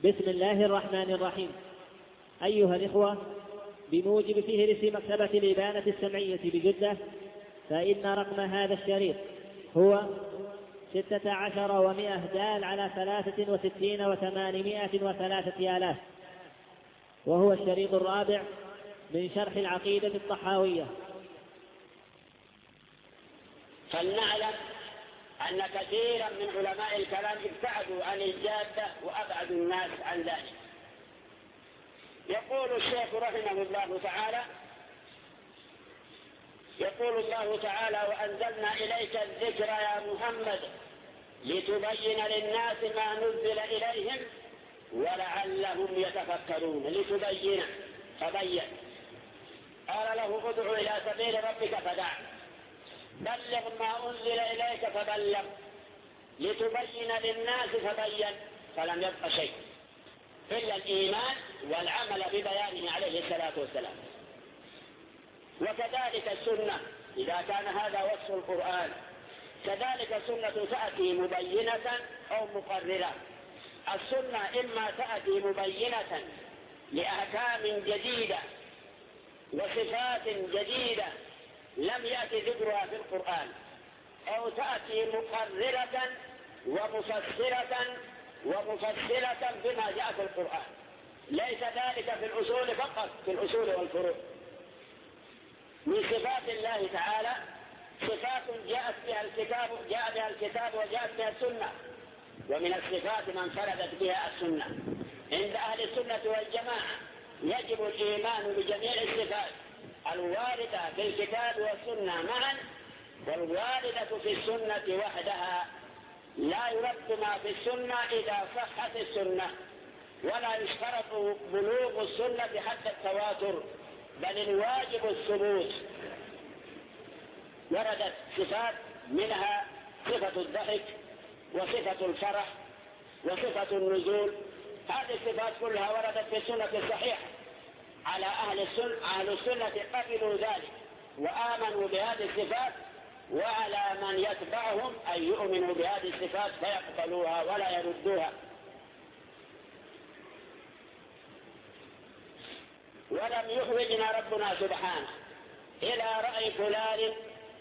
بسم الله الرحمن الرحيم. أيها الإخوة، بموجب فهرس مكتبة الإبانة السمعية بجدة، فإن رقم هذا الشريط هو 16 دال على 63 و803 آلاف، وهو الشريط الرابع من شرح العقيدة الطحاوية. فلنعلم أن كثيرا من علماء الكلام ابتعدوا عن الجادة وأبعدوا الناس عن ذلك. يقول الشيخ رحمه الله تعالى: يقول الله تعالى: وأنزلنا إليك الذكر يا محمد لتبين للناس ما نزل إليهم ولعلهم يتفكرون. لتبين فبين، قال له: ادع إلى سبيل ربك فدع، بلغ ما أنزل إليك فبلغ، لتبين للناس فبين، فلم يبق شيء إلا الإيمان والعمل ببيانه عليه الصلاة والسلام. وكذلك السنة، إذا كان هذا وصف القرآن، كذلك السنة تأتي مبينة أو مقررة. السنة إما تأتي مبينة لأحكام جديدة وصفات جديدة لم يأتي ذكرها في القرآن، أو تأتي مقررة ومفصلة بما جاء في القرآن. ليس ذلك في الأصول فقط، في الأصول والفروع. من صفات الله تعالى صفات جاء بها الكتاب وجاءت بها السنة، ومن الصفات من انفردت بها السنة. عند أهل السنة والجماعة يجب الإيمان بجميع الصفات الواردة في الكتاب والسنة معا، والواردة في السنة وحدها. لا يرد ما في السنة إذا صحت السنة، ولا يشترط بلوغ السنة حتى التواتر، بل الواجب الثبوت. وردت صفات منها صفة الضحك وصفة الفرح وصفة النزول. هذه الصفات كلها وردت في السنة الصحيحة. على أهل السنة قبلوا ذلك وآمنوا بهذه الصفات، وعلى من يتبعهم أن يؤمنوا بهذه الصفات فيقبلوها ولا يردوها. ولم يحوجنا ربنا سبحانه إلى رأي فلان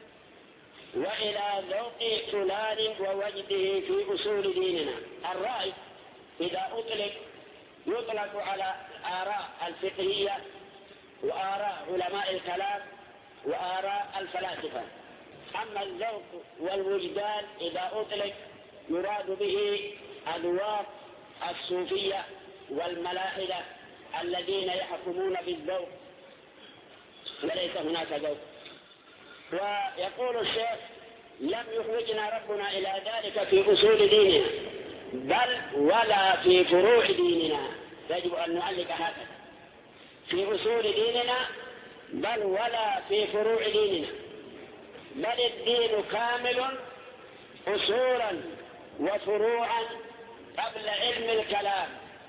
وإلى ذوق فلان ووجده في أصول ديننا. الرأي إذا يطلق على آراء الفقهية وآراء علماء الكلام وآراء الفلاسفة. أما الذوق والوجدان إذا أطلق يراد به أذواق الصوفية والملاحدة الذين يحكمون بالذوق، وليس هناك ذوق. ويقول الشيخ: لم يحوجنا ربنا إلى ذلك في أصول ديننا بل ولا في فروع ديننا. يجب أن نعلق هكذا: في أصول ديننا بل ولا في فروع ديننا، بل الدين كامل أصولا وفروعا قبل علم الكلام،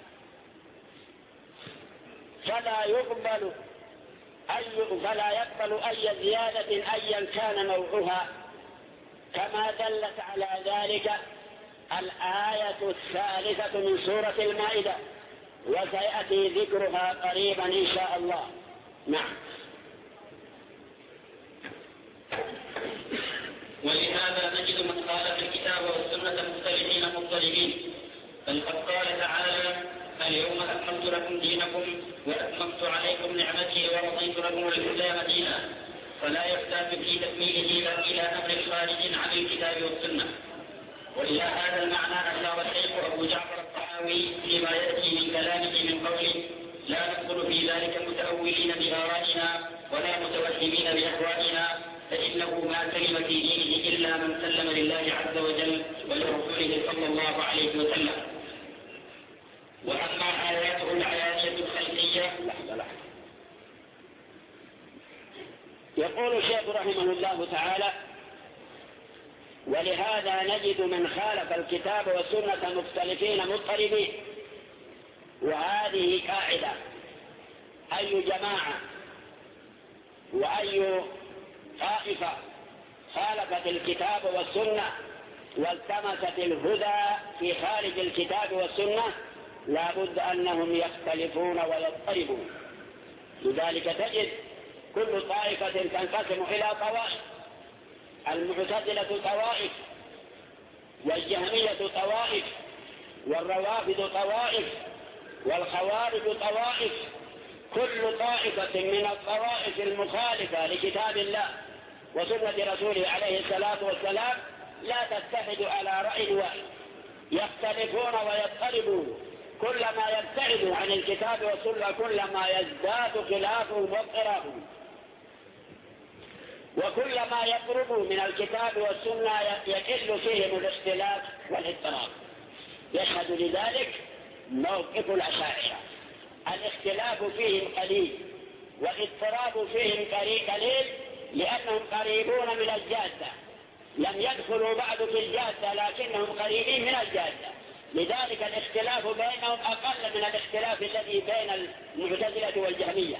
فلا يقبل أي زيادة أيا كان نوعها، كما دلت على ذلك الآية 3 من سورة المائدة، وسيأتي ذكرها قريبا إن شاء الله. نعم. ولهذا نجد من خالف الكتاب والسنة مختلفين مضطربين، بل قد قال تعالى: اليوم أكملت لكم دينكم وأتممت عليكم نعمتي ورضيت لكم الإسلام دينا، فلا يحتاج في تكميله إلى أمر خارج عن الكتاب والسنة. وإلى هذا المعنى أشار الشيخ أبو جعفر الطحاوي فيما يأتي من كلامه من قوله: لا ندخل في ذلك متأولين بآرائنا ولا متوهمين بأهوائنا، فإنه ما سلم في دينه إلا من سلم لله عز وجل ولرسوله صلى الله عليه وسلم. وأما آياته العيانية الخلقية. يقول الشيخ رحمه الله تعالى: ولهذا نجد من خالف الكتاب والسنة مختلفين مضطربين. وهذه قاعدة: أي جماعة وأي طائفة خالفت الكتاب والسنة والتمست الهدى في خارج الكتاب والسنة لا بد أنهم يختلفون ويضطربون. لذلك تجد كل طائفة تنقسم إلى طوائف. المعتزلة طوائف، والجهمية طوائف، والروافض طوائف، والخوارج طوائف. كل طائفة من الطوائف المخالفة لكتاب الله وسنة رسوله عليه الصلاة والسلام لا تتحد على رأي واحد، يختلفون ويضطربون. كلما يبتعدوا عن الكتاب والسنة كلما يزداد خلافهم واضطرابهم، وكلما يقربوا من الكتاب والسنة يقل فيهم الاختلاف والاضطراب. يشهد لذلك موقف الأشاعرة، الاختلاف فيهم قليل والاضطراب فيهم قليل، لأنهم قريبون من الجادة، لم يدخلوا بعد في الجادة لكنهم قريبين من الجادة. لذلك الاختلاف بينهم أقل من الاختلاف الذي بين المعتزلة والجهمية.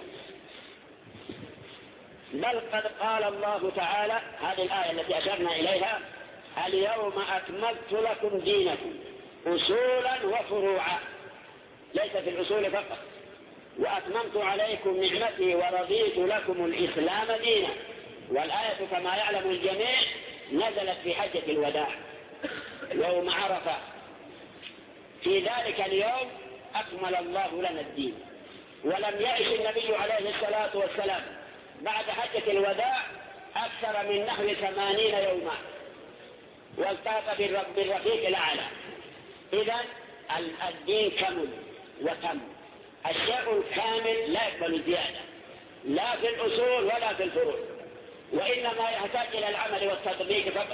بل قد قال الله تعالى، هذه الآية التي أشرنا إليها: اليوم أكملت لكم دينكم أصولا وفروعا، ليس في الأصول فقط. وأتممت عليكم نعمتي ورضيت لكم الإسلام دينا. والآية كما يعلم الجميع نزلت في حجة الوداع يوم عرفة. في ذلك اليوم أكمل الله لنا الدين. ولم يعش النبي عليه الصلاة والسلام بعد حجة الوداع أكثر من نحو 80 يوما، والتقى بالرفيق الأعلى. إذن الدين كمل وتم. الشيء الكامل لا يقبل زيادة، لا في الأصول ولا في الفروع، وإنما يحتاج إلى العمل والتطبيق فقط.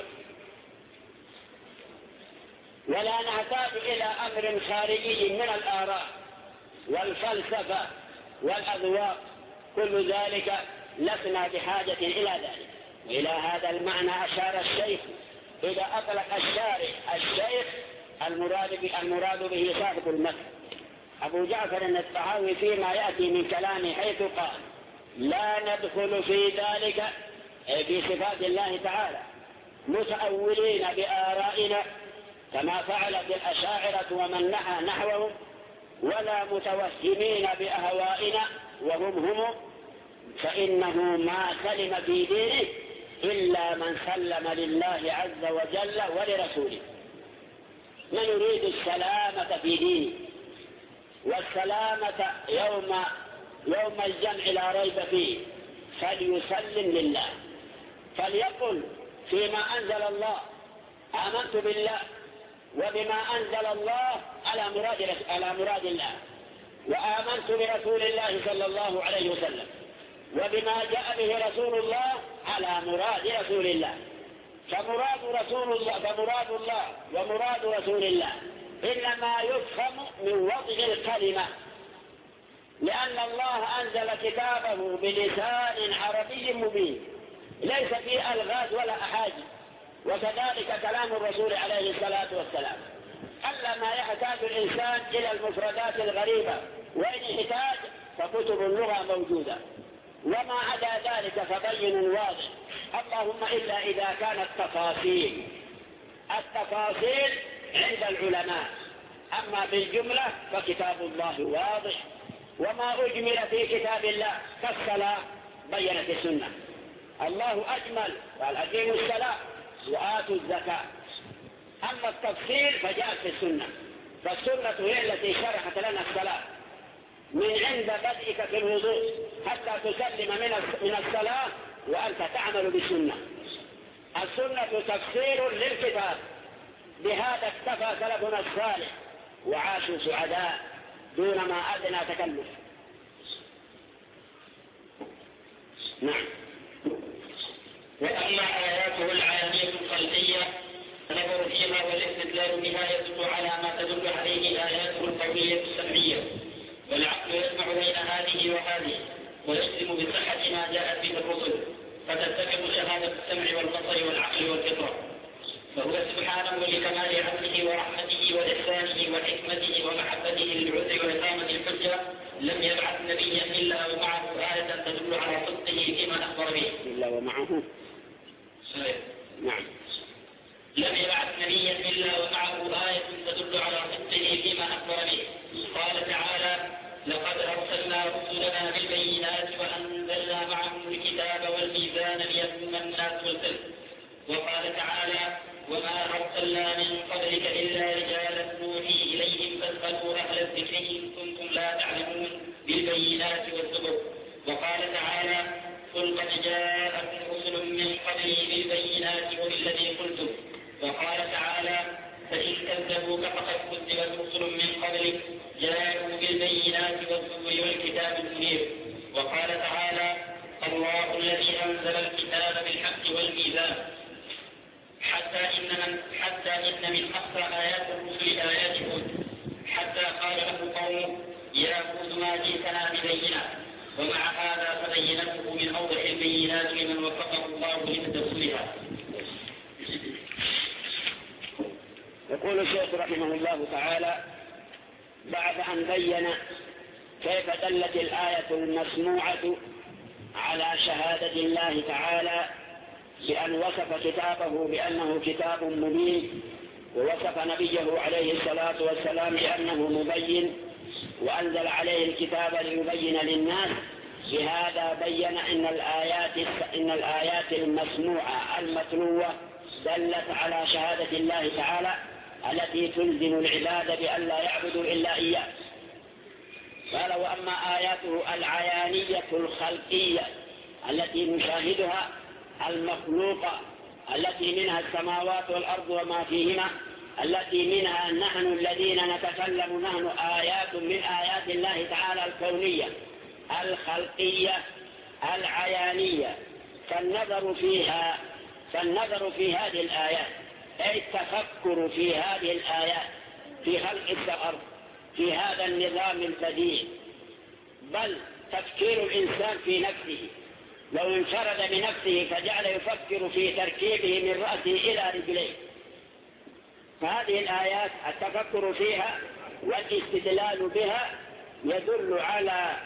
ولا نحتاج إلى أمر خارجي من الآراء والفلسفة والأذواق، كل ذلك لسنا بحاجة إلى ذلك. وإلى هذا المعنى أشار الشيخ إذا أطلق الشيخ المراد به صاحب المتن أبو جعفر الطحاوي فيما يأتي من كلامه، حيث قال: لا ندخل في ذلك في صفات الله تعالى متأولين بآرائنا كما فعل بالأشاعرة ومن نحى نحوهم، ولا متوهمين بأهوائنا وهم فإنه ما سلم في دينه إلا من سلم لله عز وجل ولرسوله. من يريد السلامة في دينه والسلامة يوم الجمع لا ريب فيه فليسلم لله، فليقل فيما أنزل الله آمنت بالله وبما أنزل الله على مراد الله، وآمنت برسول الله صلى الله عليه وسلم وبما جاء به رسول الله على مراد رسول الله. فمراد الله ومراد رسول الله إنما يفهم من وضع الكلمة، لأن الله أنزل كتابه بلسان عربي مبين ليس فيه ألغاز ولا أحاجي. وكذلك كلام الرسول عليه الصلاة والسلام ألا ما يحتاج الإنسان إلى المفردات الغريبة، وإن احتاج فكتب اللغة موجودة، وما عدا ذلك فبين واضح، اللهم إلا إذا كانت التفاصيل عند العلماء. أما بالجملة فكتاب الله واضح، وما أجمل في كتاب الله كالصلاة بينت السنة. الله أجمل قال: أقيموا الصلاة وآتوا الزكاة. أما التفصيل فجاءت في السنة، فالسنة هي التي شرحت لنا الصلاة من عند بدئك في الوضوء حتى تسلم من الصلاة وأنت تعمل بالسنة. السنة تفسير للكتاب. بهذا اكتفى سلفنا الصالح وعاشوا سعداء دون ما أدنى تكلف. نعم. وأما آياته العالمية القلبية فنظر فيها والاستدلال بها يدل على ما تدل عليه آياته القوية السمعية، والعقل يجمع بين هذه وهذه ويجزم بصحة ما جاءت به الرسل، فتتفق شهادة السمع والبصر والعقل والفطرة. فهو سبحانه لكمال عدله ورحمته وإحسانه وحكمته ومحبته للعذر وإقامة الحجة لم يبعث نبيا إلا ومعه آية تدل على صدقه فيما أخبر به. إلا ومعه نعم. لم يبعث نبيا إلا ومعه آية تدل على صدقه فيما أخبر به، قال تعالى: لقد أرسلنا رسلنا بالبينات وأنزلنا معهم الكتاب والميزان ليقوم الناس بالقسط. وقال تعالى: وما أرسلنا من قبلك إلا رجالا نوحي إليهم فاسألوا أهل الذكر إن كنتم لا تعلمون بالبينات والزبر. وقال تعالى: قل قد جاءكم رسل من قبلي بالبينات وبالذي قلتم. وقال تعالى: فإن كذبوك فقد كذبت رسل من قبلك جاءوا بالبينات والزبر والكتاب المنير. وقال تعالى: الله الذي أنزل الكتاب بالحق والميزان حتى إن من أخطر آيات الرسل آيات هود، حتى قال له قومه: يا هود ما جئتنا ببينات. ومع هذا فبينته من أوضح البينات لمن وفقه الله لتدبرها. يقول الشيخ رحمه الله تعالى بعد أن بين كيف دلت الآية المسموعة على شهادة الله تعالى بأن وصف كتابه بأنه كتاب مبين، ووصف نبيه عليه الصلاة والسلام بأنه مبين، وأنزل عليه الكتاب ليبين للناس، بهذا بين إن الآيات المسموعة المتلوة دلت على شهادة الله تعالى التي تلزم العباد بأن لا يعبدوا إلا إياه. قال: وأما آياته العيانية الخلقية التي نشاهدها المخلوقة، التي منها السماوات والأرض وما فيهما، التي منها نحن الذين نتكلم نحن، آيات من آيات الله تعالى الكونية الخلقية العيانية، فالنظر في هذه الآيات أي التفكر في هذه الآيات في خلق الأرض في هذا النظام البديع، بل تفكير الإنسان في نفسه لو انفرد بنفسه فجعل يفكر في تركيبه من رأسه إلى رجليه. فهذه الآيات التفكر فيها والاستدلال بها يدل على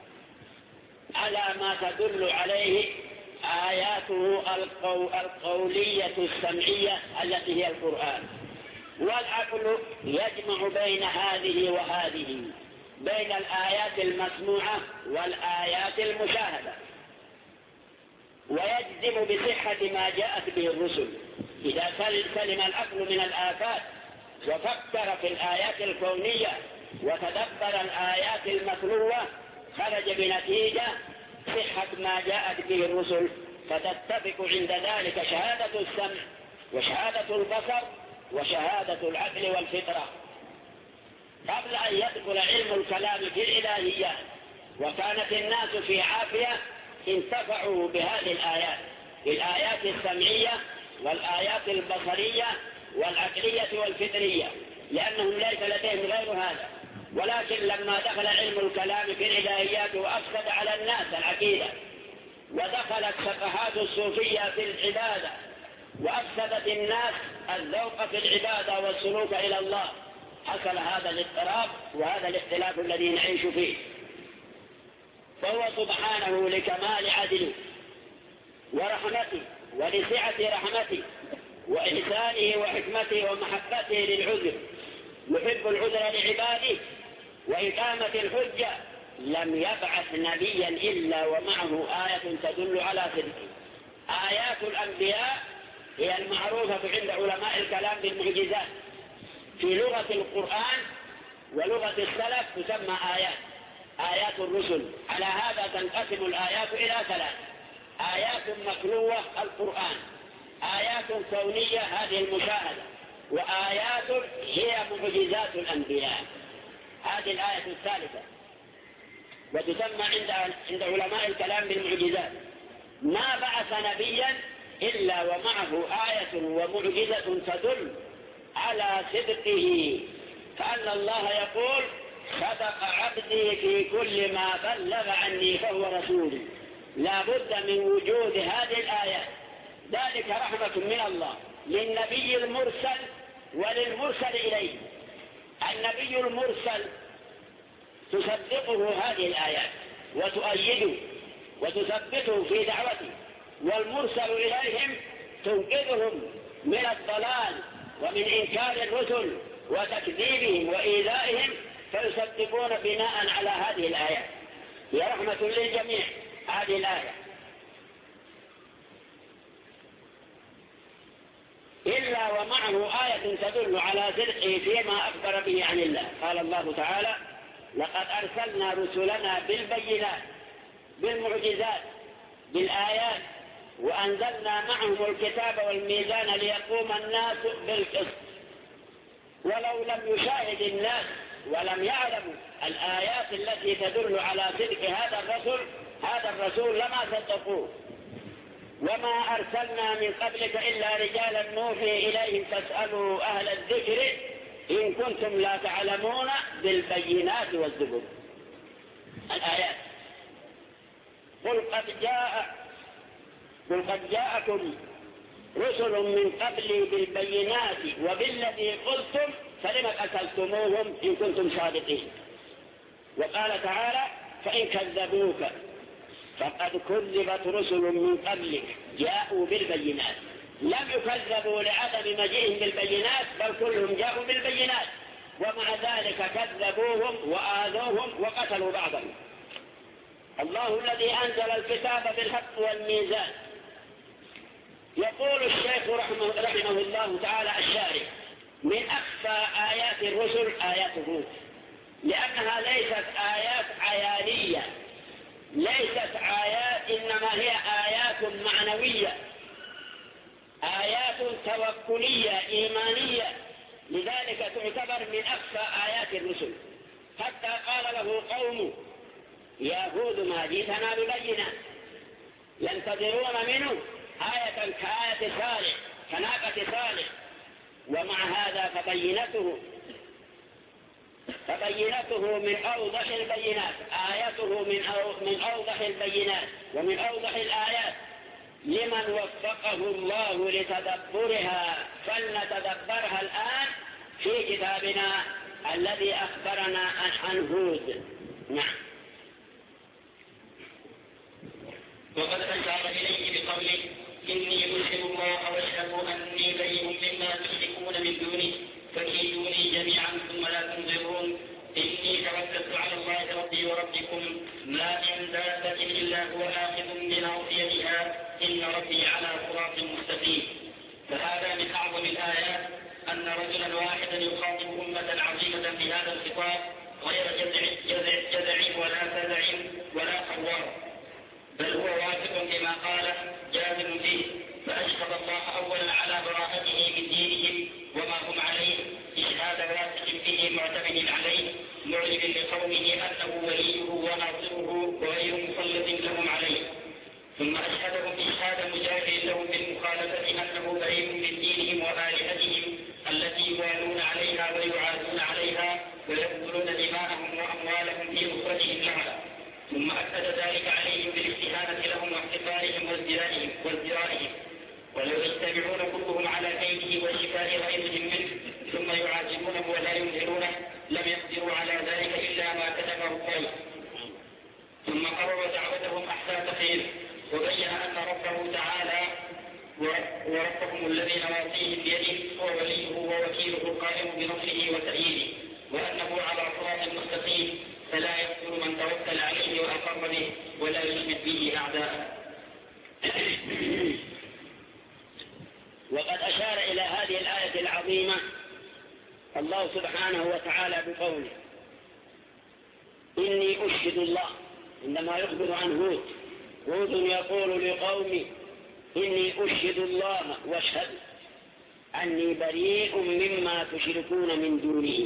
ما تدل عليه آياته القولية السمعية التي هي القرآن. والعقل يجمع بين هذه وهذه، بين الآيات المسموعة والآيات المشاهدة، ويجزم بصحة ما جاءت به الرسل. إذا سلم العقل من الآفات وفكر في الآيات الكونية وتدبر الآيات المتلوة خرج بنتيجة صحة ما جاءت به الرسل، فتتفق عند ذلك شهادة السمع وشهادة البصر وشهادة العقل والفطرة. قبل أن يدخل علم الكلام في الإلهيات وكانت الناس في عافية انتفعوا بهذه الآيات السمعية والآيات البصرية والعقلية والفطرية، لأنهم ليس لديهم غير هذا. ولكن لما دخل علم الكلام في الإلهيات وأفسد على الناس العقيدة، ودخلت سفهات الصوفية في العبادة وأفسدت الناس الذوق في العبادة والسلوك إلى الله، حصل هذا الاضطراب وهذا الاختلاف الذي نعيش فيه. فهو سبحانه لكمال عدله ورحمته ولسعة رحمته وإحسانه وحكمته ومحبته للعذر، يحب العذر لعباده وإقامة الحجة، لم يبعث نبيا إلا ومعه آية تدل على صدقه. آيات الأنبياء هي المعروفة عند علماء الكلام بالمعجزات، في لغة القرآن ولغة السلف تسمى آيات الرسل. على هذا تنقسم الآيات إلى ثلاث: آيات متلوة القرآن، آيات كونية هذه المشاهدة، وآيات هي معجزات الأنبياء، هذه الآية الثالثة، وتسمى عند علماء الكلام بالمعجزات. ما بعث نبيا إلا ومعه آية ومعجزة تدل على صدقه، كأن الله يقول: صدق عبدي في كل ما بلغ عني فهو رسولي. لا بد من وجود هذه الآيات، ذلك رحمة من الله للنبي المرسل وللمرسل إليه. النبي المرسل تصدقه هذه الآيات وتؤيده وتثبته في دعوته، والمرسل إليهم تنقذهم من الضلال ومن إنكار الرسل وتكذيبهم وإيذائهم فيصدقون بناء على هذه الآيات. هي رحمة للجميع هذه الآية، إلا ومعه آية تدل على صدقه فيما أخبر به عن الله. قال الله تعالى: لقد أرسلنا رسلنا بالبينات بالمعجزات بالآيات وأنزلنا معهم الكتاب والميزان ليقوم الناس بالقسط. ولو لم يشاهد الناس ولم يعلموا الآيات التي تدل على صدق هذا الرسول لما صدقوه. وما أرسلنا من قبلك إلا رجالا نوحي إليهم فاسألوا أهل الذكر إن كنتم لا تعلمون بالبينات والزبر. الآيات: قل قد جاءكم رسل من قبلي بالبينات وبالذي قلتم فلم قتلتموهم إن كنتم صادقين. وقال تعالى: فإن كذبوك فقد كذبت رسل من قبلك جاءوا بالبينات. لم يكذبوا لعدم مجيئهم بالبينات، بل كلهم جاءوا بالبينات، ومع ذلك كذبوهم وآذوهم وقتلوا بعضهم. الله الذي أنزل الكتاب بالحق والميزان. يقول الشيخ رحمه الله تعالى الشارح: من أخفى آيات الرسل آيات هود، لأنها ليست آيات عيانية، ليست آيات، إنما هي آيات معنوية، آيات توكلية إيمانية، لذلك تعتبر من أخفى آيات الرسل. حتى قال له قومه: يا هود ما جئتنا ببينة، ينتظرون منه آية كآية صالح كناقة صالح. ومع هذا فبينته من أوضح البينات، آياته من أوضح البينات ومن أوضح الآيات لمن وفقه الله لتدبرها. فلنتدبرها الآن في كتابنا الذي أخبرنا عن هود. نعم. وقد أشار إليه بقوله: إني أشهد الله واشهد أني بريء مما تشركون من دونه فكيدوني جميعا ثم لا تنظرون. إني توكلت على الله ربي وربكم ما من دابة إلا هو آخذ بناصيتها إن ربي على صراط مستقيم. فهذا من أعظم الآيات أن رجلا واحدا يخاطب أمة عظيمة في هذا الخطاب غير جزع ولا فزع ولا خوار، بل هو واثق بما قال جازم فيه. فأشهد الله أولا على براءته من دينهم وما هم عليه إشهاد واثق به معتمد عليه، معلم لقومه أنه وليه وناصره وغير مسلط لهم عليه. ثم أشهدهم إشهاد مجاهد لهم بالمخالفة أنه بريء من دينهم وآلهتهم التي يوالون عليها ويعادون عليها ويبذلون دماءهم وأموالهم في نصرتهم لها. ثم أكد ذلك عليهم بالاستهانة لهم واحتقارهم وازدرائهم. ولو يجتمعون كلهم على كيده وشفاء غيرهم منه ثم يعاتبونه ولا ينذرونه لم يقدروا على ذلك إلا ما كتبه الله. ثم قرر دعوتهم أحساس خير، وبين أن ربه تعالى وربهم الذي نواصيهم بيده هو وليه ووكيله القائم بنصره وتأييده، وأنه على صراط مستقيم فلا يقتل من توكل عليه وأقر به ولا يشمت به أعداءه. وقد أشار إلى هذه الآية العظيمة الله سبحانه وتعالى بقوله: إني أشهد الله. عندما يخبر عن هود يقول لقومه: إني أشهد الله واشهد أني بريء مما تشركون من دونه.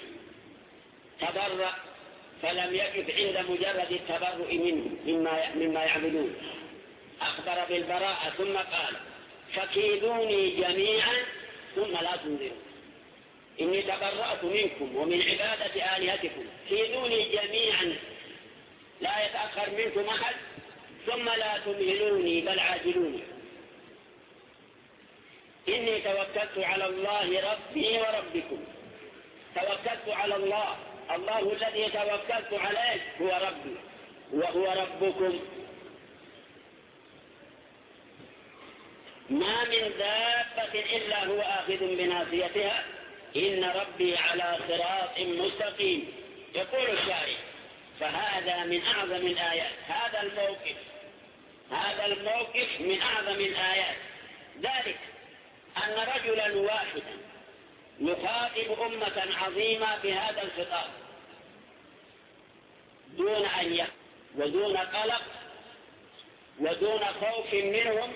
تبرأ، فلم يقف عند مجرد التبرؤ مما يعبدون، أخبر بالبراءة ثم قال: فكيدوني جميعا ثم لا تنذرون. إني تبرأت منكم ومن عبادة آلهتكم، كيدوني جميعا لا يتأخر منكم أحد ثم لا تمهلوني بل عاجلوني. إني توكلت على الله ربي وربكم. توكلت على الله، الله الذي توكلت عليه هو ربي وهو ربكم. ما من دابة إلا هو آخذ بناصيتها إن ربي على صراط مستقيم. يقول الشارع: فهذا من أعظم الآيات. هذا الموقف من أعظم الآيات، ذلك أن رجلا واحدا يخاطب أمة عظيمة بهذا الخطاب دون أن يخف ودون قلق ودون خوف منهم،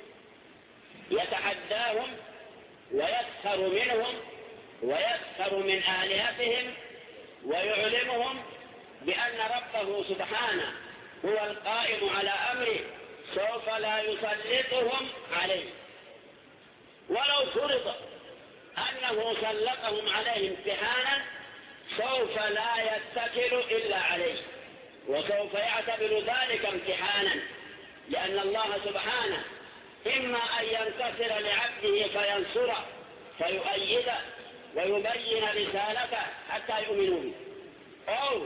يتحداهم ويسخر منهم ويسخر من آلهتهم، ويعلمهم بأن ربه سبحانه هو القائم على أمره سوف لا يسلطهم عليه، ولو فرض أنه سلطهم عليه امتحانا سوف لا يتكل إلا عليه، وسوف يعتبر ذلك امتحانا، لأن الله سبحانه إما أن ينتصر لعبده فينصره فيؤيده ويبين رسالته حتى يؤمنوا به، أو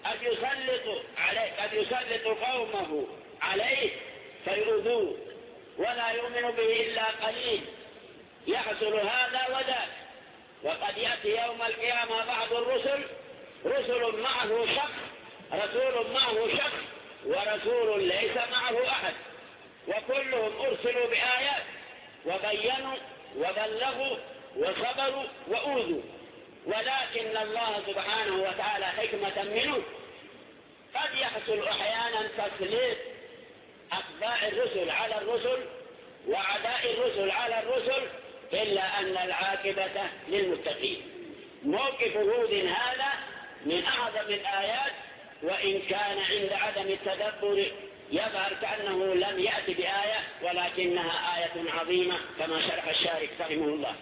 قد يسلط قومه عليه فيؤذوه ولا يؤمن به إلا قليل، يحصل هذا وذاك. وقد يأتي يوم القيامة بعض الرسل رسل معه شخص، رسول معه شخص ورسول ليس معه أحد، وكلهم أرسلوا بآيات وبينوا وبلغوا وصبروا وأوذوا، ولكن الله سبحانه وتعالى حكمة منه قد يحصل أحيانا تسليط أتباع الرسل على الرسل وعداء الرسل على الرسل، إلا أن العاقبة للمتقين. موقف هود هذا من أعظم الآيات، وإن كان عند عدم التدبر يظهر كأنه لم يأتي بآية، ولكنها آية عظيمة كما شرح الشارح رحمه الله.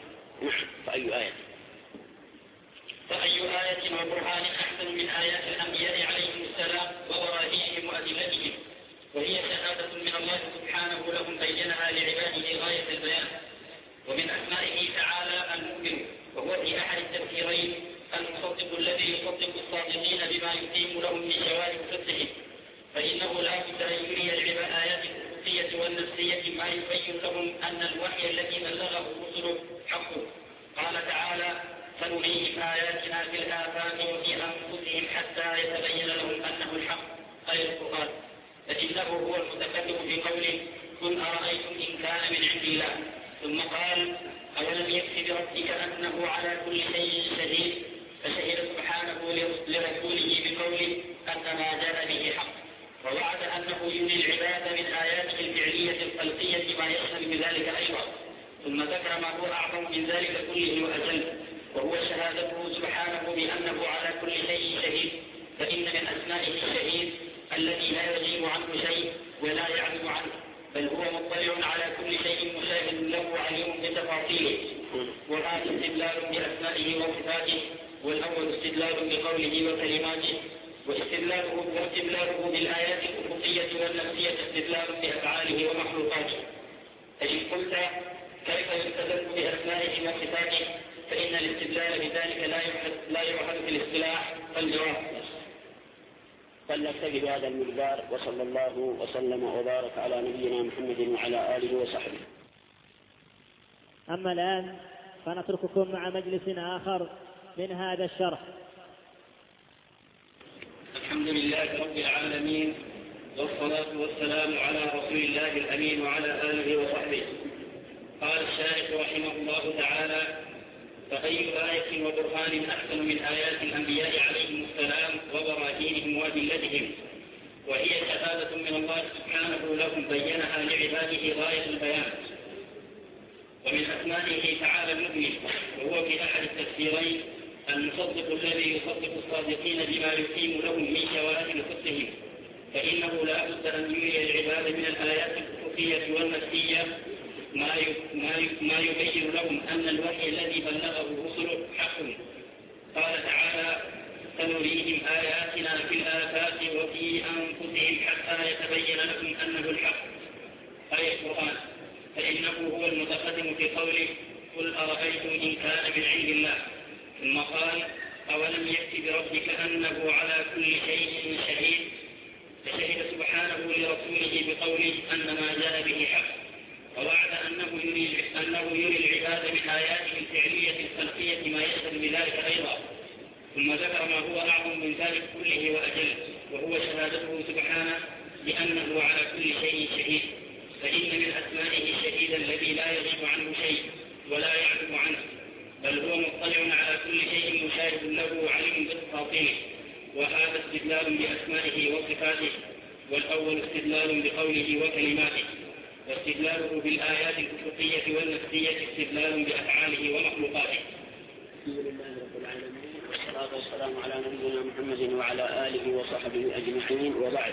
فأي آية وبرهان أحسن من آيات الأنبياء عليهم السلام وبراهينهم وأدلتهم، وهي شهادة من الله سبحانه لهم بينها لعباده غاية البيان. ومن أسمائه تعالى المؤمن، وهو في أحد التفسيرين المصدق الذي يصدق الصادقين بما يتيم لهم من شوارع فقههم، فإنه لا بد أن يري الآيات الخصوصية والنفسية ما يبين لهم أن الوحي الذي بلغه الرسل حق. قال تعالى: سنريهم آياتنا في الآفاق وفي أنفسهم حتى يتبين لهم أنه الحق، أي القرآن. فإنه هو المتكلم في قوله: قل أرأيتم إن كان من عند الله. ثم قال: أولم يكف بربك أنه على كل شيء شهيد، فشهد سبحانه لرسوله بقوله أن ما جاء به حق، ووعد أنه يولي العباد من آياته الفعلية الخلقية ما يشمل بذلك أيضا. ثم ذكر ما هو أعظم من ذلك كله وأجل، وهو شهادته سبحانه بأنه على كل شيء شهيد. فإن من أسمائه الشهيد الذي لا يغيب عنه شيء ولا يعلم عنه، بل هو مطلع على كل شيء مشاهد له عليم بتفاصيله. وهذا استدلال بأسمائه وصفاته، والأول استدلال بقوله وكلماته، واستدلاله بالآيات الخصوصية والنفسية استدلال بأفعاله ومخلوقاته. فإن قلت كيف يستدل بأسمائه وصفاته فإن الاستدلال بذلك لا يعهد في الاصطلاح، فالجواب. فلنكتفي بهذا المقدار، وصلى الله وسلم وبارك على نبينا محمد وعلى آله وصحبه. أما الآن فنترككم مع مجلس آخر من هذا الشرح. الحمد لله رب العالمين، والصلاة والسلام على رسول الله الأمين وعلى آله وصحبه. قال الشارح رحمه الله تعالى: فأي آية وبرهان أحسن من آيات الأنبياء عليهم السلام وبراهينهم وأدلتهم، وهي شهادة من الله سبحانه لهم بينها لعباده غاية البيان. ومن أسمائه تعالى المؤمن، وهو في أحد التفسيرين المصدق الذي يصدق الصادقين بما يقيم لهم من شواهد فقههم، فإنه لا بد أن يري العباد من الآيات الخفية والنفسية ما يبين لهم أن الوحي الذي بلغه الرسل حق. قال تعالى: سنريهم آياتنا في الآفاق وفي أنفسهم حتى يتبين لهم أنه الحق، أي القرآن. فإنه هو المتقدم في قوله: قل أرأيتم إن كان من عند الله. ثم قال: أولم يكف بربك أنه على كل شيء شهيد، فشهد سبحانه لرسوله بقوله أن ما جاء به حق، ووعد أنه يري العباد من آياته الفعلية الخلقية ما يشهد بذلك أيضا. ثم ذكر ما هو أعظم من ذلك كله وأجل، وهو شهادته سبحانه بأنه على كل شيء شهيد، فإن من أسمائه الشهيد الذي لا يغيب عنه شيء ولا يعزب عنه، بل هو مطلع على كل شيء مشاهد له وعليم بتفاصيله، وهذا استدلال بأسمائه وصفاته، والأول استدلال بقوله وكلماته، واستدلاله بالآيات الأفقية والنفسية استدلال بأفعاله ومخلوقاته. الحمد لله رب العالمين، والصلاة والسلام على نبينا محمد وعلى آله وصحبه أجمعين، وبعد.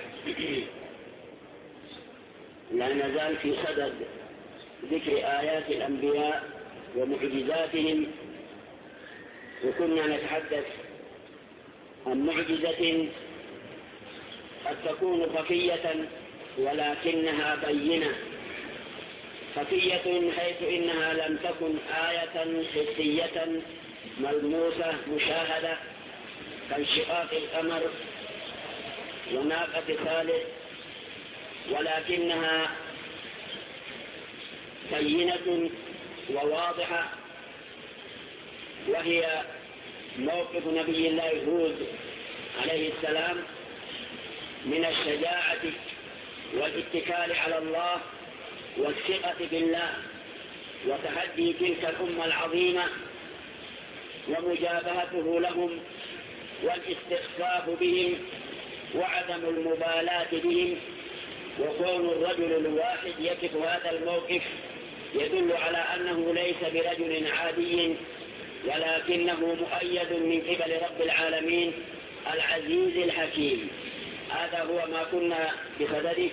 لا نزال في صدد ذكر آيات الأنبياء ومعجزاتهم، وكنا نتحدث عن معجزة قد تكون خفية ولكنها بينة. خفية حيث إنها لم تكن آية حسية ملموسة مشاهدة كانشقاق القمر وناقة ثالث، ولكنها بينة وواضحة، وهي موقف نبي الله هود عليه السلام من الشجاعة والاتكال على الله والثقة بالله، وتحدي تلك الأمة العظيمة ومجابهته لهم والاستخفاف بهم وعدم المبالاة بهم. وكون الرجل الواحد يقف هذا الموقف يدل على أنه ليس برجل عادي، ولكنه مؤيد من قبل رب العالمين العزيز الحكيم. هذا هو ما كنا بصدده.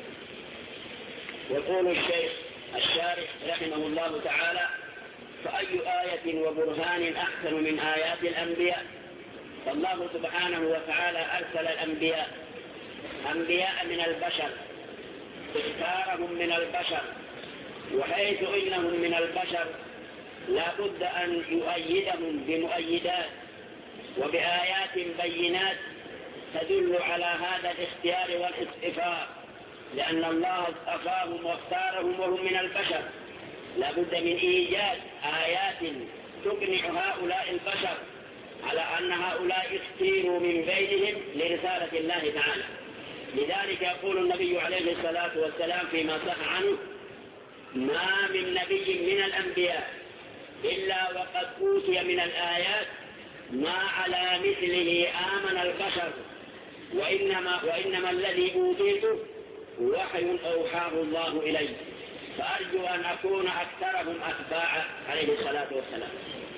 يقول الشيخ الشارح رحمه الله تعالى: فأي آية وبرهان أحسن من آيات الأنبياء؟ فالله سبحانه وتعالى أرسل الأنبياء أنبياء من البشر، اختارهم من البشر، وحيث إنهم من البشر لا بد أن يؤيدهم بمؤيدات وبآيات بينات تدل على هذا الاختيار والاصطفاء، لأن الله اصطفاهم واختارهم وهم من البشر. لا بد من إيجاد آيات تقنع هؤلاء البشر على أن هؤلاء اختيروا من بينهم لرسالة الله تعالى. لذلك يقول النبي عليه الصلاة والسلام فيما صح عنه: ما من نبي من الأنبياء إلا وقد أوتي من الآيات ما على مثله آمن البشر، وإنما الذي أوتيته وحي أوحاه الله إلي، فأرجو أن أكون أكثرهم أتباعا عليه الصلاة والسلام.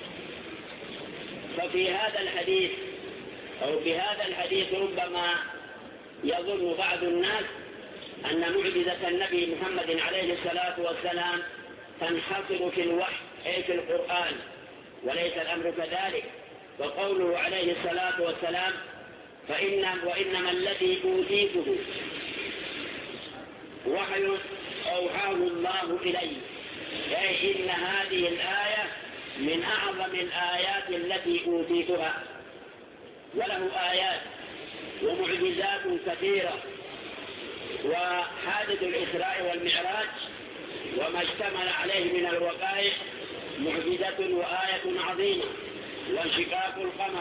ففي هذا الحديث أو بهذا الحديث ربما يظن بعض الناس أن معجزة النبي محمد عليه الصلاة والسلام تنحصر في الوحي أي في القرآن، وليس الأمر كذلك. وقوله عليه الصلاة والسلام: وإنما الذي أوتيته وحي أوحاه الله إلي، أي إن هذه الآية من أعظم الآيات التي أوتيتها. وله آيات ومعجزات كثيرة، وحادث الإسراء والمعراج وما اشتمل عليه من الوقائع معجزة وآية عظيمة، وانشقاق القمر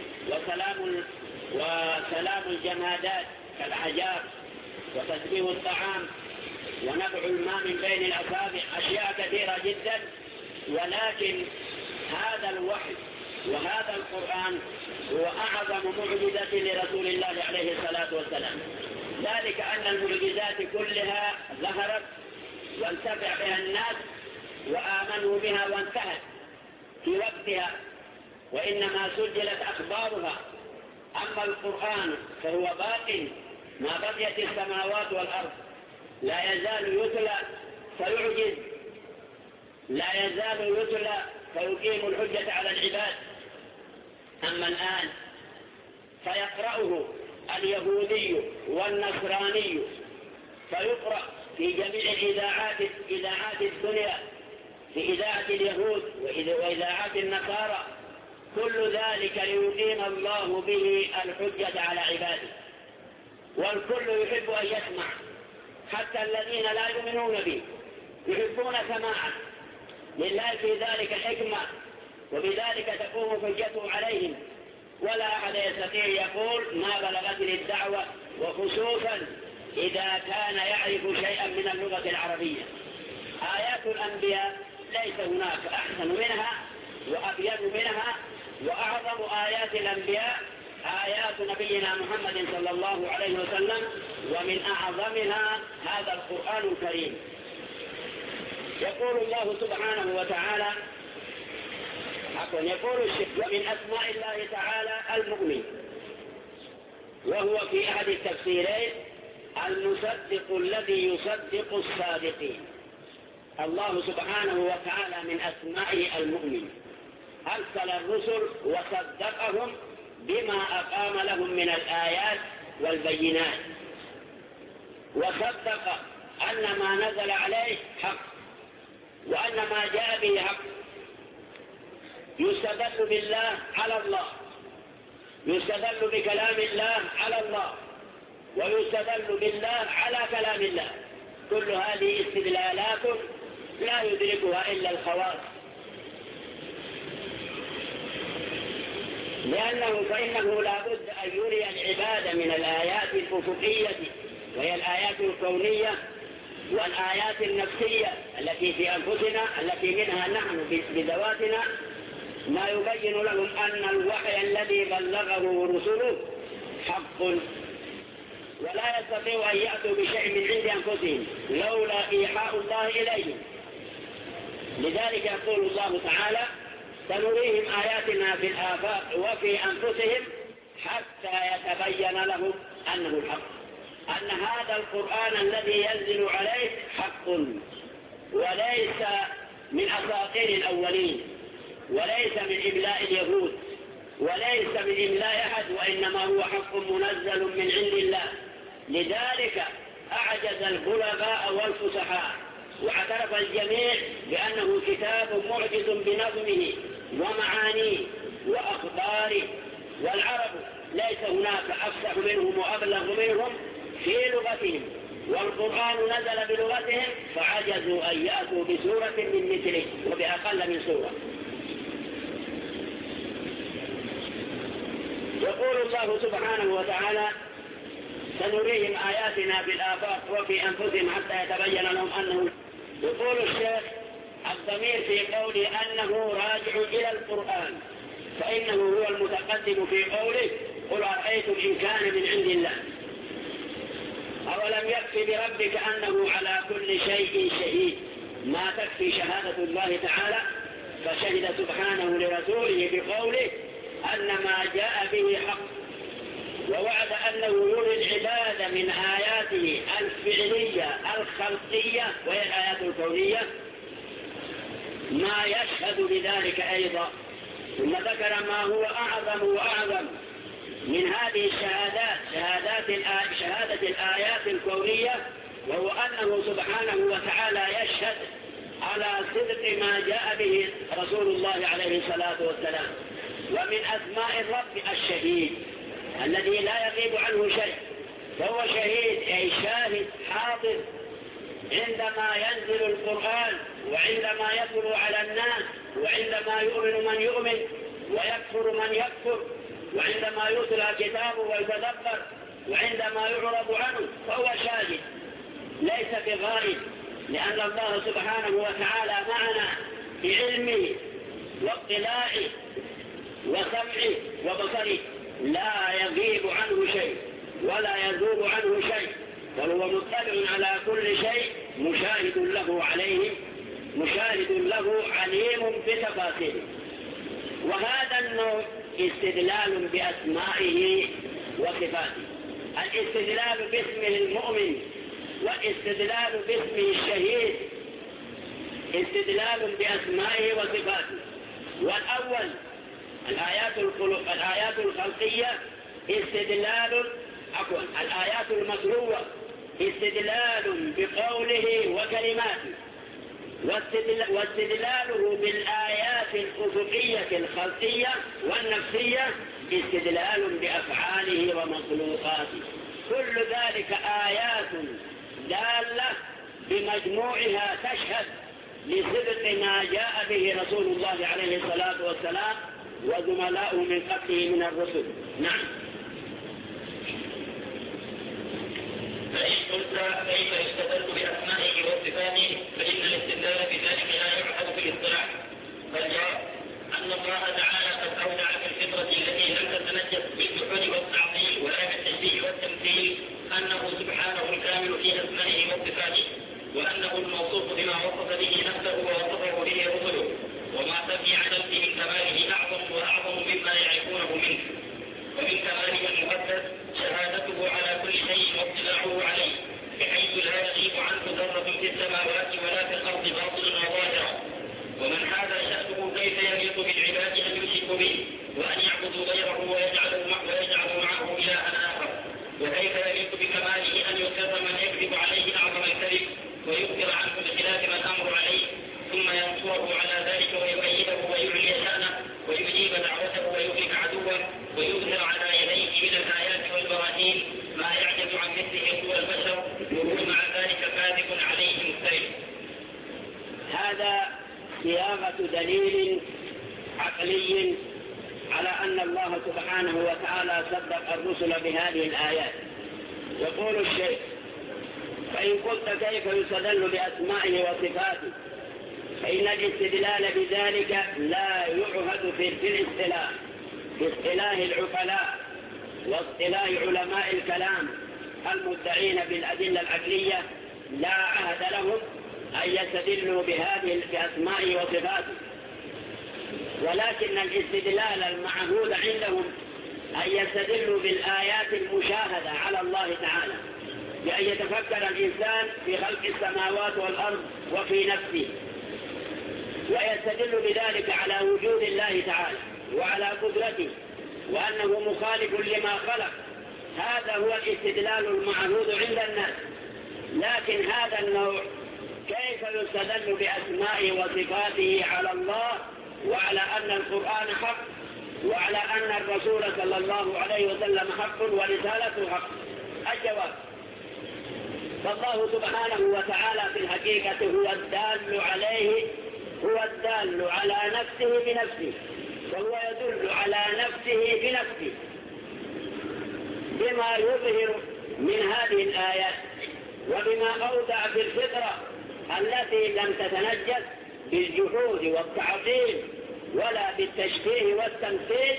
وسلام الجمادات كالحجار، وتسبيح الطعام، ونبع الماء من بين الأصابع، أشياء كثيرة جدا. ولكن هذا الوحي وهذا القرآن هو أعظم معجزة لرسول الله عليه الصلاة والسلام، ذلك أن المعجزات كلها ظهرت وانتفع بها الناس وآمنوا بها وانتهت في وقتها، وإنما سجلت أخبارها. أما القرآن فهو باق ما بقيت السماوات والأرض، لا يزال يتلى فيعجز، لا يزال يتلى فيقيم الحجة على العباد. أما الآن فيقرأه اليهودي والنصراني، فيقرأ في جميع إذاعات الدنيا، في إذاعة اليهود وإذاعات النصارى، كل ذلك ليقيم الله به الحجة على عباده. والكل يحب أن يسمع، حتى الذين لا يؤمنون به يحبون سماعه، لله في ذلك حكمة، وبذلك تقوم حجته عليهم. ولا أحد يستطيع يقول ما بلغتني الدعوة، وخصوصا إذا كان يعرف شيئا من اللغة العربية. آيات الأنبياء ليس هناك أحسن منها وأبين منها، وأعظم آيات الأنبياء آيات نبينا محمد صلى الله عليه وسلم، ومن أعظمها هذا القرآن الكريم. يقول الله سبحانه وتعالى يقول الشيخ: ومن أسماء الله تعالى المؤمن، وهو في أحد التفسيرين المصدق الذي يصدق الصادقين. الله سبحانه وتعالى من أسمائه المؤمن، أرسل الرسل وصدقهم بما أقام لهم من الآيات والبينات، وصدق أن ما نزل عليه حق، وأن ما جاء به حق. يستدل بالله على الله، يستدل بكلام الله على الله، ويستدل بالله على كلام الله. كل هذه استدلالات لا يدركها إلا الخواص، فإنه لا بد أن يري العباد من الآيات الأفقية، وهي الآيات الكونية والآيات النفسية التي في أنفسنا، التي منها نحن بذواتنا، ما يبين لهم أن الوحي الذي بلغه رسله حق، ولا يستطيع أن يأتوا بشيء من عند أنفسهم لولا إيحاء الله إليهم. لذلك يقول الله تعالى: سنريهم آياتنا في الآفاق وفي أنفسهم حتى يتبين لهم أنه الحق، أن هذا القرآن الذي ينزل عليه حق، وليس من أساطير الأولين، وليس من إملاء اليهود، وليس من إملاء أحد، وإنما هو حق منزل من عند الله. لذلك أعجز البلغاء والفصحاء، واعترف الجميع بأنه كتاب معجز بنظمه ومعانيه وأخباره، والعرب ليس هناك أفصح منهم وأبلغ منهم في لغتهم، والقرآن نزل بلغتهم فعجزوا أن يأتوا بسورة من مثله وبأقل من سورة. يقول الله سبحانه وتعالى: سنريهم آياتنا في الآفاق وفي أنفسهم حتى يتبين لهم أنه. يقول الشيخ: الضمير في قوله أنه راجع إلى القرآن، فإنه هو المتقدم في قوله: قل أرأيتم إن كان من عند الله. أولم يكفي بربك أنه على كل شيء شهيد؟ ما تكفي شهادة الله تعالى؟ فشهد سبحانه لرسوله بقوله أن ما جاء به حق، ووعد أنه يري العباد من آياته الفعلية الخلقية وهي الآيات الكونية ما يشهد بذلك أيضا. ثم ذكر ما هو أعظم وأعظم من هذه الشهادات، شهادة الآيات الكونية، وهو أنه سبحانه وتعالى يشهد على صدق ما جاء به رسول الله عليه الصلاة والسلام. ومن أسماء الرب الشهيد الذي لا يغيب عنه شيء، فهو شهيد أي شاهد حاضر عندما ينزل القرآن، وعندما يتلو على الناس، وعندما يؤمن من يؤمن ويكفر من يكفر، وعندما يتلى كتابه ويتدبر، وعندما يعرض عنه فهو شاهد ليس بغائب، لأن الله سبحانه وتعالى معنا بعلمه واطلاعه وسمعه وبصره، لا يغيب عنه شيء ولا يذوب عنه شيء، بل هو مطلع على كل شيء، مشاهد له عليه، مشاهد له عليم بتفاصيله. وهذا النوع استدلال بأسمائه وصفاته، الاستدلال باسمه المؤمن والاستدلال باسمه الشهيد استدلال بأسمائه وصفاته. والأول الآيات الخلقية استدلال الآيات المتلوة استدلال بقوله وكلماته، واستدلاله بالآيات الأفقية الخلقية والنفسية استدلال بأفعاله ومخلوقاته. كل ذلك آيات دالة بمجموعها تشهد لصدق ما جاء به رسول الله عليه الصلاة والسلام وزملاؤه من قبله من الرسل. نعم. فإن قلت كيف يستدل بأسمائه وصفاته فإن الاستدلال بذلك لا يعهد في الاصطلاح. فالجواب أن الله تعالى قد أودع في الفطرة التي لم تتنجس بالجحود والتعطيل ولا بالتشبيه والتمثيل أنه سبحانه الكامل في أسمائه وصفاته، وأنه الموصوف بما وصف به نفسه ووصفه به رسله، وما تبني على من كماله أعظم وأعظم مما يعرفونه منه. ومن كماله المقدس شهادته على كل شيء واطلاعه عليه، بحيث لا يغيب عنه ذرة في السماوات ولا في الأرض باطلا وظاهرا. ومن هذا شأنه كيف يليق بالعباد أن يشركوا به وأن يعبدوا غيره ويجعلوا معه إلها آخر؟ وكيف يليق بكماله أن يكرم من يكذب عليه أعظم الكذب ويخبر عنه بخلاف ما الأمر عليه، ثم ينصره على ذلك ويؤيده ويعلي شأنه ويجيب دعوته ويهلك عدوه ويظهر على يديه من الآيات والبراهين ما يعجز عن مثله سوى البشر، وهو مع ذلك كاذب عليه مفتري. هذا صياغة دليل عقلي على أن الله سبحانه وتعالى صدق الرسل بهذه الآيات. يقول الشيخ: فإن قلت كيف يستدل بأسمائه وصفاته فإن الاستدلال بذلك لا يعهد في الاصطلاح، في اصطلاح العقلاء واصطلاح علماء الكلام المدعين بالأدلة العقلية، لا عهد لهم أن يستدلوا بأسمائه وصفاته، ولكن الاستدلال المعهود عندهم أن يستدلوا بالآيات المشاهدة على الله تعالى، بأن يتفكر الإنسان في خلق السماوات والأرض وفي نفسه، ويستدل بذلك على وجود الله تعالى وعلى قدرته وأنه مخالف لما خلق. هذا هو الاستدلال المعهود عند الناس. لكن هذا النوع كيف يستدل بأسمائه وصفاته على الله وعلى أن القرآن حق وعلى أن الرسول صلى الله عليه وسلم حق ورسالته حق؟ الجواب: فالله سبحانه وتعالى في الحقيقة هو الدال عليه، هو الدال على نفسه بنفسه، وهو يدل على نفسه بنفسه بما يظهر من هذه الآيات وبما أودع في الفطرة التي لم تتنجس بالجحود والتعطيل ولا بالتشبيه والتمثيل،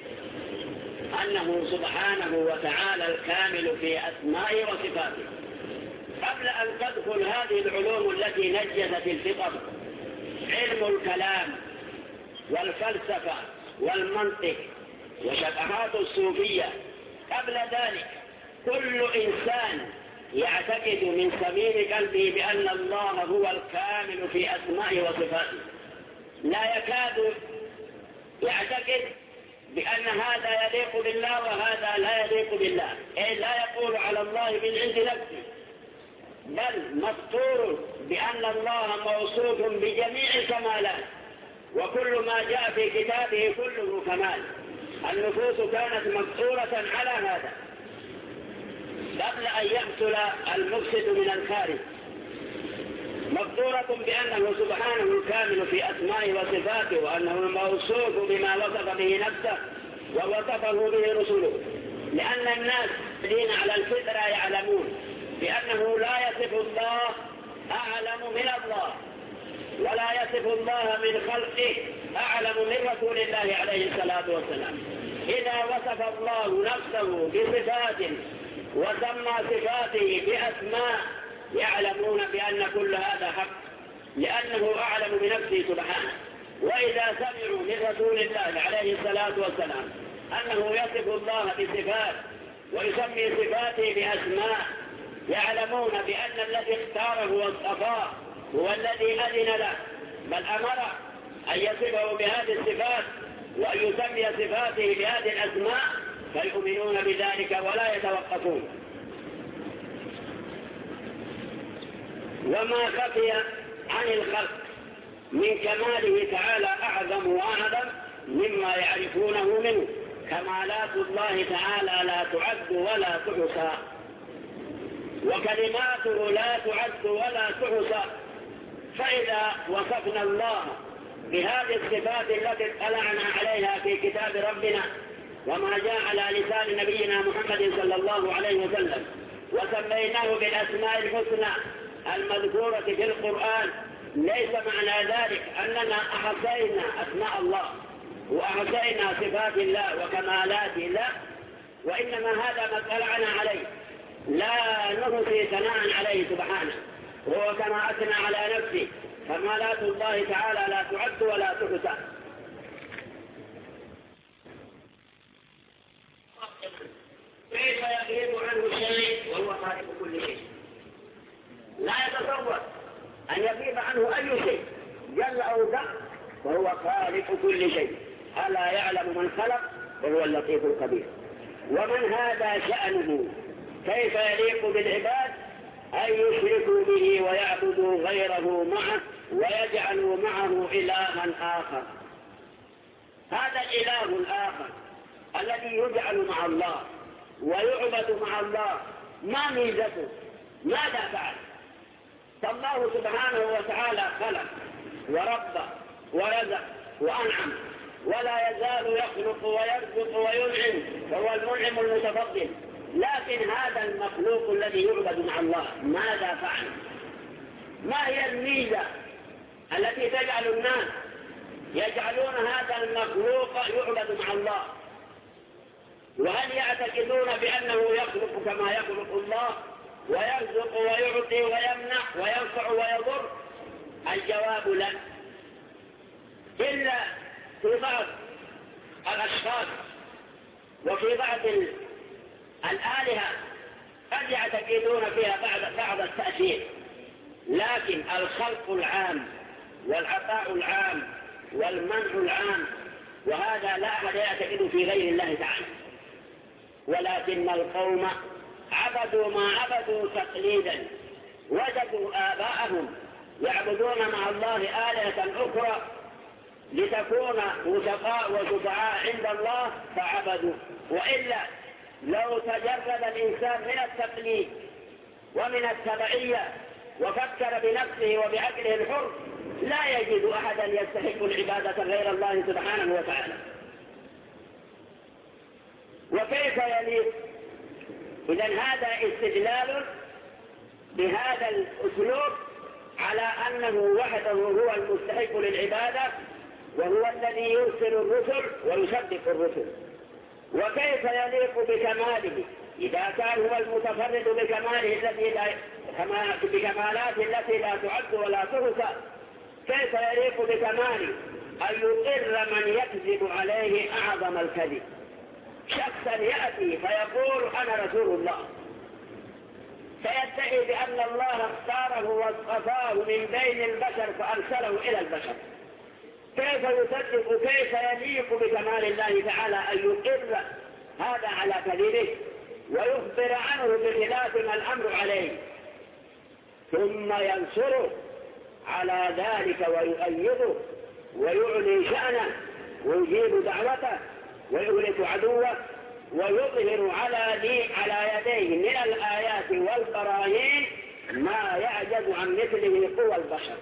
أنه سبحانه وتعالى الكامل في أسمائه وصفاته. قبل أن تدخل هذه العلوم التي نجست الفطر، علم الكلام والفلسفة والمنطق وشبهات الصوفية، قبل ذلك كل إنسان يعتقد من صميم قلبه بأن الله هو الكامل في أسمائه وصفاته، لا يكاد يعتقد بأن هذا يليق بالله وهذا لا يليق بالله، أي لا يقول على الله من عند نفسه، بل مفطور بأن الله موصوف بجميع الكمالات، وكل ما جاء في كتابه كله كمال. النفوس كانت مفطورة على هذا قبل أن يحصل المفسد من الخارج، مفطورة بأنه سبحانه الكامل في أسمائه وصفاته، وأنه الموصوف بما وصف به نفسه ووصفه به رسوله. لأن الناس الذين على الفطرة يعلمون بأنه لا يصف الله أعلم من الله، ولا يصف الله من خلقه أعلم من رسول الله عليه الصلاة والسلام. إذا وصف الله نفسه بصفات وسمى صفاته بأسماء يعلمون بأن كل هذا حق، لأنه أعلم بنفسه سبحانه. وإذا سمعوا من رسول الله عليه الصلاة والسلام أنه يصف الله بصفات ويسمي صفاته بأسماء، يعلمون بأن الذي اختاره واصطفاه هو الذي أذن له، بل أمره أن يصفه بهذه الصفات وأن يسمي صفاته بهذه الأسماء، فيؤمنون بذلك ولا يتوقفون. وما خفي عن الخلق من كماله تعالى أعظم وأعظم مما يعرفونه منه. كمالات الله تعالى لا تعد ولا تحصى، وكلماته لا تعد ولا تحصى. فإذا وصفنا الله بهذه الصفات التي اطلعنا عليها في كتاب ربنا وما جاء على لسان نبينا محمد صلى الله عليه وسلم، وسميناه بالأسماء الحسنى المذكورة في القرآن، ليس معنى ذلك أننا أحصينا أسماء الله وأحصينا صفات الله وكمالات الله، وإنما هذا ما اطلعنا عليه، لا نحصي ثناء عليه سبحانه، وهو كما أثنى على نفسه، كمالات الله تعالى لا تعد ولا تحصى. كيف يغيب عنه شيء وهو خالق كل شيء؟ لا يتصور أن يغيب عنه أي شيء جل أو دق، وهو خالق كل شيء. ألا يعلم من خلق وهو اللطيف الخبير. ومن هذا شأنه كيف يليق بالعباد أن يشركوا به ويعبدوا غيره معه ويجعلوا معه إلها آخر. هذا الإله الآخر الذي يجعل مع الله ويعبد مع الله، ما ميزته؟ ماذا فعل؟ فالله سبحانه وتعالى خلق ورب ورزق وأنعم، ولا يزال يخلق ويرزق وينعم، فهو المنعم المتفضل. لكن هذا المخلوق الذي يعبد مع الله ماذا فعل؟ ما هي الميزة التي تجعل الناس يجعلون هذا المخلوق يعبد مع الله؟ وهل يعتقدون بأنه يخلق كما يخلق الله ويرزق ويعطي ويمنع وينفع ويضر؟ الجواب لا، إلا في بعض الأشخاص وفي بعض الآلهة قد يعتقدون فيها بعض التأثير، لكن الخلق العام والعطاء العام والمنع العام وهذا لا أحد يعتقد في غير الله تعالى. ولكن القوم عبدوا ما عبدوا تقليدا، وجدوا آباءهم يعبدون مع الله آلهة أخرى لتكون وثقاء وشفعاء عند الله فعبدوا. وإلا لو تجرد الإنسان من التقليد ومن التبعية وفكر بنفسه وبعقله الحر لا يجد أحدا يستحق العبادة غير الله سبحانه وتعالى. وكيف يليق؟ إذن هذا استدلال بهذا الأسلوب على أنه وحده هو المستحق للعبادة، وهو الذي يرسل الرسل ويصدق الرسل. وكيف يليق بكماله إذا كان هو المتفرد بكماله بكمالات التي لا تعد ولا تحصى؟ كيف يليق بكماله أن يقر من يكذب عليه أعظم الكذب؟ شخصا يأتي فيقول أنا رسول الله، فيدعي بأن الله اختاره واصطفاه من بين البشر فأرسله إلى البشر. كيف يصدق؟ كيف يليق بكمال الله تعالى أن يقر هذا على كذبه ويخبر عنه بخلاف ما الأمر عليه، ثم ينصره على ذلك ويؤيده ويعلي شأنه ويجيب دعوته ويغلق عدوه ويظهر على يديه من الآيات والبراهين ما يعجز عن مثله قوى البشر.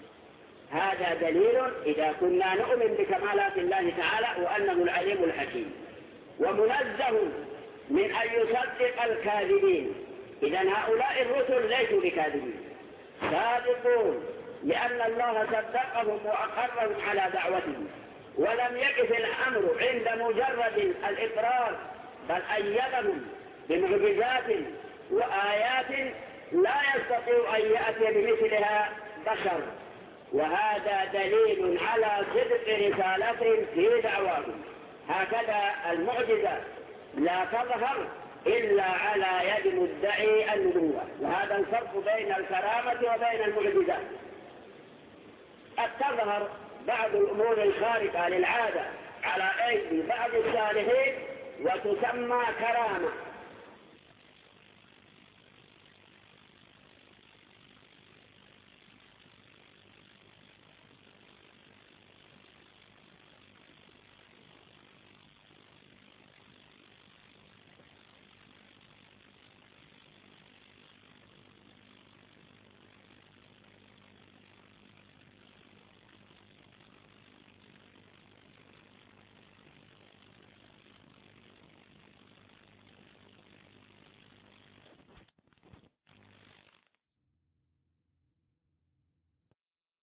هذا دليل إذا كنا نؤمن بكمالات الله تعالى وأنه العليم الحكيم ومنزه من أن يصدق الكاذبين. إذن هؤلاء الرسل ليسوا بكاذبين، صادقون، لأن الله صدقهم وأقرهم على دعوتهم، ولم يقف الأمر عند مجرد الإقرار، بل أيدهم بمعجزات وآيات لا يستطيع أن يأتي بمثلها بشر. وهذا دليل على صدق رسالتهم في دعواهم. هكذا المعجزة لا تظهر إلا على يد مدعي النبوة، وهذا الفرق بين الكرامة وبين المعجزات. قد تظهر بعض الأمور الخارقة للعادة على أيدي بعض الصالحين وتسمى كرامة،